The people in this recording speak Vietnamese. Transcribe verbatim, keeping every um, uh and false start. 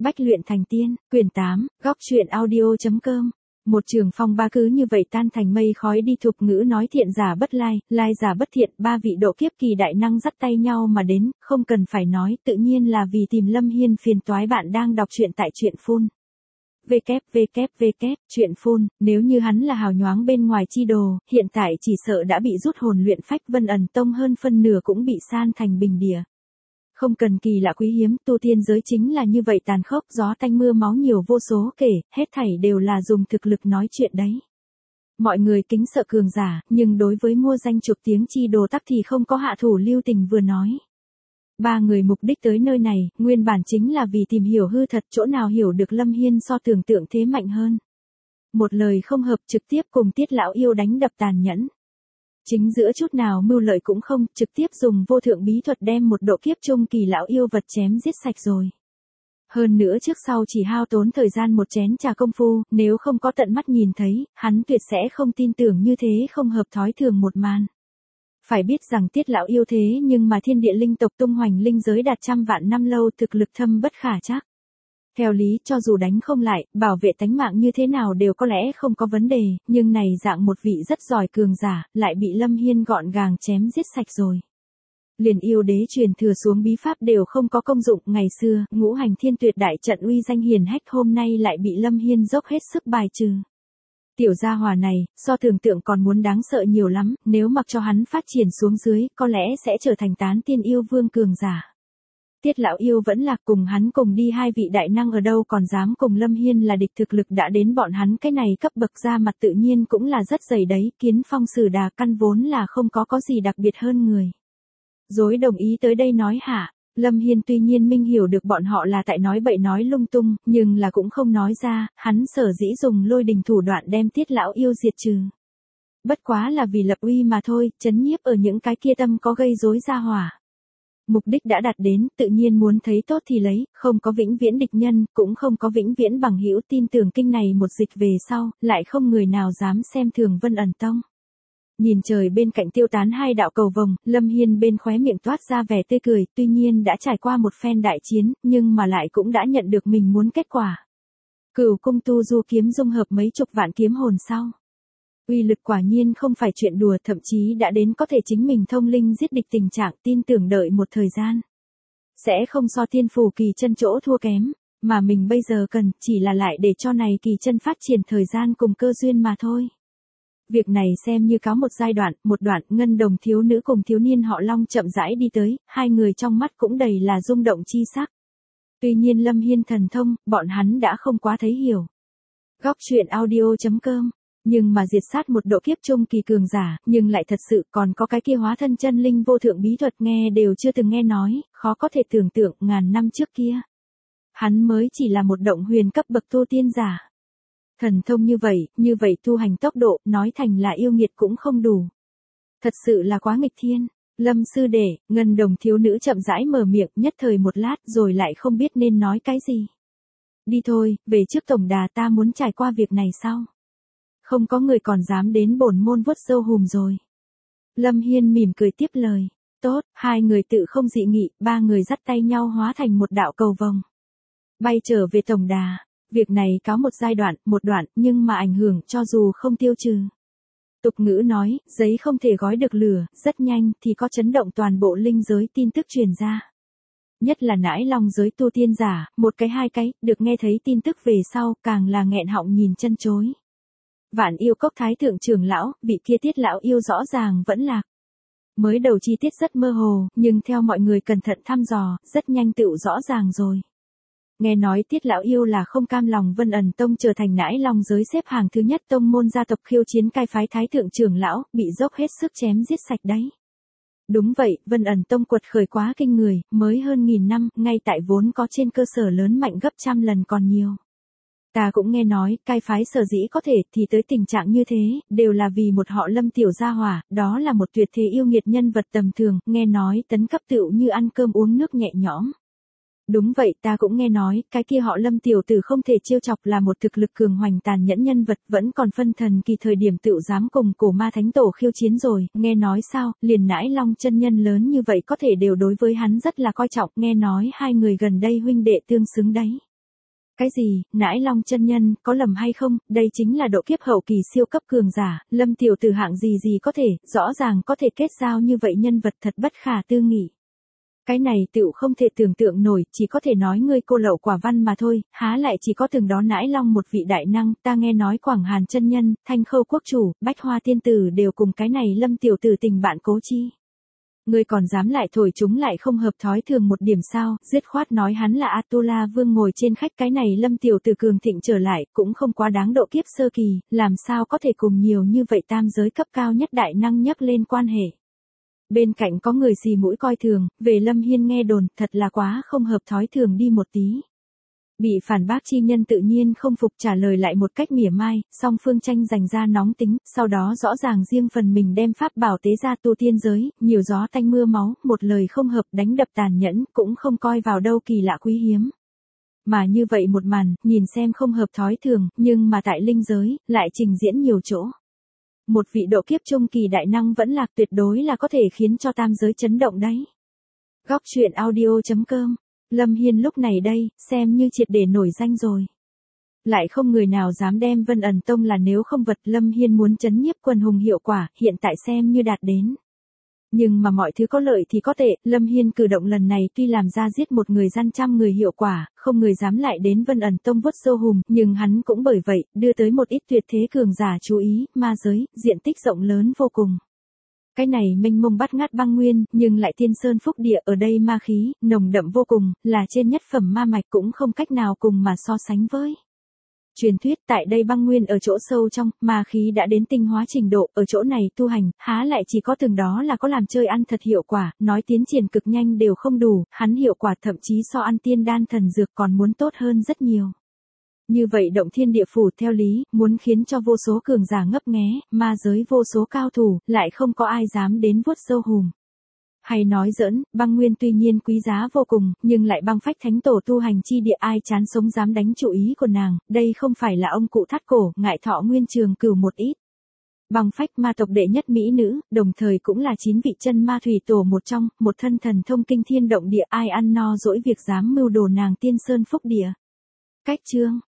Bách luyện thành tiên, quyển tám, góc truyện audio.com. Một trường phong ba cứ như vậy tan thành mây khói đi. Thục ngữ nói thiện giả bất lai, lai giả bất thiện, ba vị độ kiếp kỳ đại năng dắt tay nhau mà đến, không cần phải nói, tự nhiên là vì tìm Lâm Hiên phiền toái. Bạn đang đọc truyện tại truyện phun. www, truyện phun, nếu như hắn là hào nhoáng bên ngoài chi đồ, hiện tại chỉ sợ đã bị rút hồn luyện phách. Vân ẩn tông hơn phân nửa cũng bị san thành bình địa. Không cần kỳ lạ quý hiếm, tu tiên giới chính là như vậy tàn khốc, gió tanh mưa máu nhiều vô số kể, hết thảy đều là dùng thực lực nói chuyện đấy. Mọi người kính sợ cường giả, nhưng đối với mua danh chục tiếng chi đồ tắc thì không có hạ thủ lưu tình. Vừa nói, ba người mục đích tới nơi này, nguyên bản chính là vì tìm hiểu hư thật, chỗ nào hiểu được Lâm Hiên so tưởng tượng thế mạnh hơn. Một lời không hợp trực tiếp cùng Tiết lão yêu đánh đập tàn nhẫn. Chính giữa chút nào mưu lợi cũng không, trực tiếp dùng vô thượng bí thuật đem một độ kiếp trung kỳ lão yêu vật chém giết sạch rồi. Hơn nữa trước sau chỉ hao tốn thời gian một chén trà công phu, nếu không có tận mắt nhìn thấy, hắn tuyệt sẽ không tin tưởng như thế không hợp thói thường một màn. Phải biết rằng Tiết lão yêu thế nhưng mà thiên địa linh tộc tung hoành linh giới đạt trăm vạn năm lâu, thực lực thâm bất khả trắc. Theo lý cho dù đánh không lại, bảo vệ tánh mạng như thế nào đều có lẽ không có vấn đề, nhưng này dạng một vị rất giỏi cường giả, lại bị Lâm Hiên gọn gàng chém giết sạch rồi. Liền yêu đế truyền thừa xuống bí pháp đều không có công dụng. Ngày xưa, ngũ hành thiên tuyệt đại trận uy danh hiền hách, hôm nay lại bị Lâm Hiên dốc hết sức bài trừ. Tiểu gia hỏa này, so tưởng tượng còn muốn đáng sợ nhiều lắm, nếu mặc cho hắn phát triển xuống dưới, có lẽ sẽ trở thành tán tiên yêu vương cường giả. Tiết lão yêu vẫn là cùng hắn cùng đi hai vị đại năng ở đâu còn dám cùng Lâm Hiên là địch, thực lực đã đến bọn hắn cái này cấp bậc ra mặt tự nhiên cũng là rất dày đấy. Kiến phong sử đà căn vốn là không có có gì đặc biệt hơn người. Dối đồng ý tới đây nói hả? Lâm Hiên tuy nhiên minh hiểu được bọn họ là tại nói bậy nói lung tung, nhưng là cũng không nói ra, hắn sở dĩ dùng lôi đình thủ đoạn đem Tiết lão yêu diệt trừ. Bất quá là vì lập uy mà thôi, chấn nhiếp ở những cái kia tâm có gây rối ra hỏa. Mục đích đã đạt đến, tự nhiên muốn thấy tốt thì lấy, không có vĩnh viễn địch nhân, cũng không có vĩnh viễn bằng hữu. Tin tưởng kinh này một dịch về sau, lại không người nào dám xem thường Vân ẩn tông. Nhìn trời bên cạnh tiêu tán hai đạo cầu vồng, Lâm Hiên bên khóe miệng toát ra vẻ tươi cười, tuy nhiên đã trải qua một phen đại chiến, nhưng mà lại cũng đã nhận được mình muốn kết quả. Cửu cung tu du kiếm dung hợp mấy chục vạn kiếm hồn sau. Uy lực quả nhiên không phải chuyện đùa, thậm chí đã đến có thể chính mình thông linh giết địch tình trạng. Tin tưởng đợi một thời gian, sẽ không so thiên phù kỳ chân chỗ thua kém, mà mình bây giờ cần chỉ là lại để cho này kỳ chân phát triển thời gian cùng cơ duyên mà thôi. Việc này xem như cáo một giai đoạn, một đoạn. Ngân đồng thiếu nữ cùng thiếu niên họ Long chậm rãi đi tới, hai người trong mắt cũng đầy là rung động chi sắc. Tuy nhiên Lâm Hiên thần thông, bọn hắn đã không quá thấy hiểu. Góc truyện audio.com. Nhưng mà diệt sát một độ kiếp trung kỳ cường giả, nhưng lại thật sự còn có cái kia hóa thân chân linh vô thượng bí thuật nghe đều chưa từng nghe nói, khó có thể tưởng tượng ngàn năm trước kia. Hắn mới chỉ là một động huyền cấp bậc tu tiên giả. Thần thông như vậy, như vậy tu hành tốc độ, nói thành là yêu nghiệt cũng không đủ. Thật sự là quá nghịch thiên. Lâm sư đệ, ngân đồng thiếu nữ chậm rãi mở miệng, nhất thời một lát rồi lại không biết nên nói cái gì. Đi thôi, về trước tổng đà, ta muốn trải qua việc này sau. Không có người còn dám đến bổn môn vuốt râu hùm rồi. Lâm Hiên mỉm cười tiếp lời. Tốt, hai người tự không dị nghị, ba người dắt tay nhau hóa thành một đạo cầu vồng. Bay trở về tổng đà. Việc này có một giai đoạn, một đoạn, nhưng mà ảnh hưởng cho dù không tiêu trừ. Tục ngữ nói, giấy không thể gói được lửa, rất nhanh thì có chấn động toàn bộ linh giới tin tức truyền ra. Nhất là nãi long giới tu tiên giả, một cái hai cái, được nghe thấy tin tức về sau, càng là nghẹn họng nhìn chân chối. Vạn yêu cốc thái thượng trưởng lão, vị kia Tiết lão yêu rõ ràng vẫn lạc. Mới đầu chi tiết rất mơ hồ, nhưng theo mọi người cẩn thận thăm dò, rất nhanh tựu rõ ràng rồi. Nghe nói Tiết lão yêu là không cam lòng Vân ẩn tông trở thành nãi long giới xếp hàng thứ nhất tông môn gia tộc khiêu chiến cai phái thái thượng trưởng lão, bị dốc hết sức chém giết sạch đấy. Đúng vậy, Vân ẩn tông quật khởi quá kinh người, mới hơn nghìn năm, ngay tại vốn có trên cơ sở lớn mạnh gấp trăm lần còn nhiều. Ta cũng nghe nói, cai phái sở dĩ có thể thì tới tình trạng như thế, đều là vì một họ Lâm tiểu gia hỏa, đó là một tuyệt thế yêu nghiệt nhân vật tầm thường, nghe nói tấn cấp tựu như ăn cơm uống nước nhẹ nhõm. Đúng vậy, ta cũng nghe nói, cái kia họ Lâm tiểu tử không thể trêu chọc, là một thực lực cường hoành tàn nhẫn nhân vật, vẫn còn phân thần kỳ thời điểm tựu dám cùng cổ ma thánh tổ khiêu chiến rồi, nghe nói sao, liền nãi long chân nhân lớn như vậy có thể đều đối với hắn rất là coi trọng, nghe nói hai người gần đây huynh đệ tương xứng đấy. Cái gì, nãi long chân nhân, có lầm hay không, đây chính là độ kiếp hậu kỳ siêu cấp cường giả, Lâm tiểu tử hạng gì gì có thể, rõ ràng có thể kết giao như vậy nhân vật thật bất khả tư nghị. Cái này tựu không thể tưởng tượng nổi, chỉ có thể nói ngươi cô lậu quả văn mà thôi, há lại chỉ có từng đó nãi long một vị đại năng, ta nghe nói Quảng Hàn chân nhân, Thanh Khâu quốc chủ, Bách Hoa tiên tử đều cùng cái này Lâm tiểu tử tình bạn cố chi. Ngươi còn dám lại thổi chúng lại không hợp thói thường một điểm sao, dứt khoát nói hắn là Atula vương ngồi trên khách, cái này Lâm tiểu tử cường thịnh trở lại, cũng không quá đáng độ kiếp sơ kỳ, làm sao có thể cùng nhiều như vậy tam giới cấp cao nhất đại năng nhắc lên quan hệ. Bên cạnh có người xì mũi coi thường, về Lâm Hiên nghe đồn, thật là quá không hợp thói thường đi một tí. Bị phản bác chi nhân tự nhiên không phục, trả lời lại một cách mỉa mai, song phương tranh giành ra nóng tính, sau đó rõ ràng riêng phần mình đem pháp bảo tế ra tu tiên giới, nhiều gió tanh mưa máu, một lời không hợp đánh đập tàn nhẫn, cũng không coi vào đâu kỳ lạ quý hiếm. Mà như vậy một màn, nhìn xem không hợp thói thường, nhưng mà tại linh giới, lại trình diễn nhiều chỗ. Một vị độ kiếp trung kỳ đại năng vẫn lạc tuyệt đối là có thể khiến cho tam giới chấn động đấy. Góc truyện audio chấm com. Lâm Hiên lúc này đây, xem như triệt để nổi danh rồi. Lại không người nào dám đem Vân ẩn tông là nếu không vật, Lâm Hiên muốn chấn nhiếp quần hùng hiệu quả, hiện tại xem như đạt đến. Nhưng mà mọi thứ có lợi thì có tệ, Lâm Hiên cử động lần này tuy làm ra giết một người gian trăm người hiệu quả, không người dám lại đến Vân ẩn tông vuốt sâu hùm, nhưng hắn cũng bởi vậy, đưa tới một ít tuyệt thế cường giả chú ý, ma giới, diện tích rộng lớn vô cùng. Cái này mênh mông bắt ngát băng nguyên, nhưng lại thiên sơn phúc địa, ở đây ma khí, nồng đậm vô cùng, là trên nhất phẩm ma mạch cũng không cách nào cùng mà so sánh với. Truyền thuyết tại đây băng nguyên ở chỗ sâu trong, ma khí đã đến tinh hóa trình độ, ở chỗ này tu hành, há lại chỉ có từng đó là có làm chơi ăn thật hiệu quả, nói tiến triển cực nhanh đều không đủ, hắn hiệu quả thậm chí so ăn tiên đan thần dược còn muốn tốt hơn rất nhiều. Như vậy động thiên địa phủ theo lý, muốn khiến cho vô số cường giả ngấp nghé, ma giới vô số cao thủ, lại không có ai dám đến vuốt sâu hùm. Hay nói giỡn, băng nguyên tuy nhiên quý giá vô cùng, nhưng lại băng phách thánh tổ tu hành chi địa, ai chán sống dám đánh chủ ý của nàng, đây không phải là ông cụ thắt cổ, ngại thọ nguyên trường cửu một ít. Băng phách ma tộc đệ nhất mỹ nữ, đồng thời cũng là chín vị chân ma thủy tổ một trong, một thân thần thông kinh thiên động địa, ai ăn no dỗi việc dám mưu đồ nàng tiên sơn phúc địa. Cách chương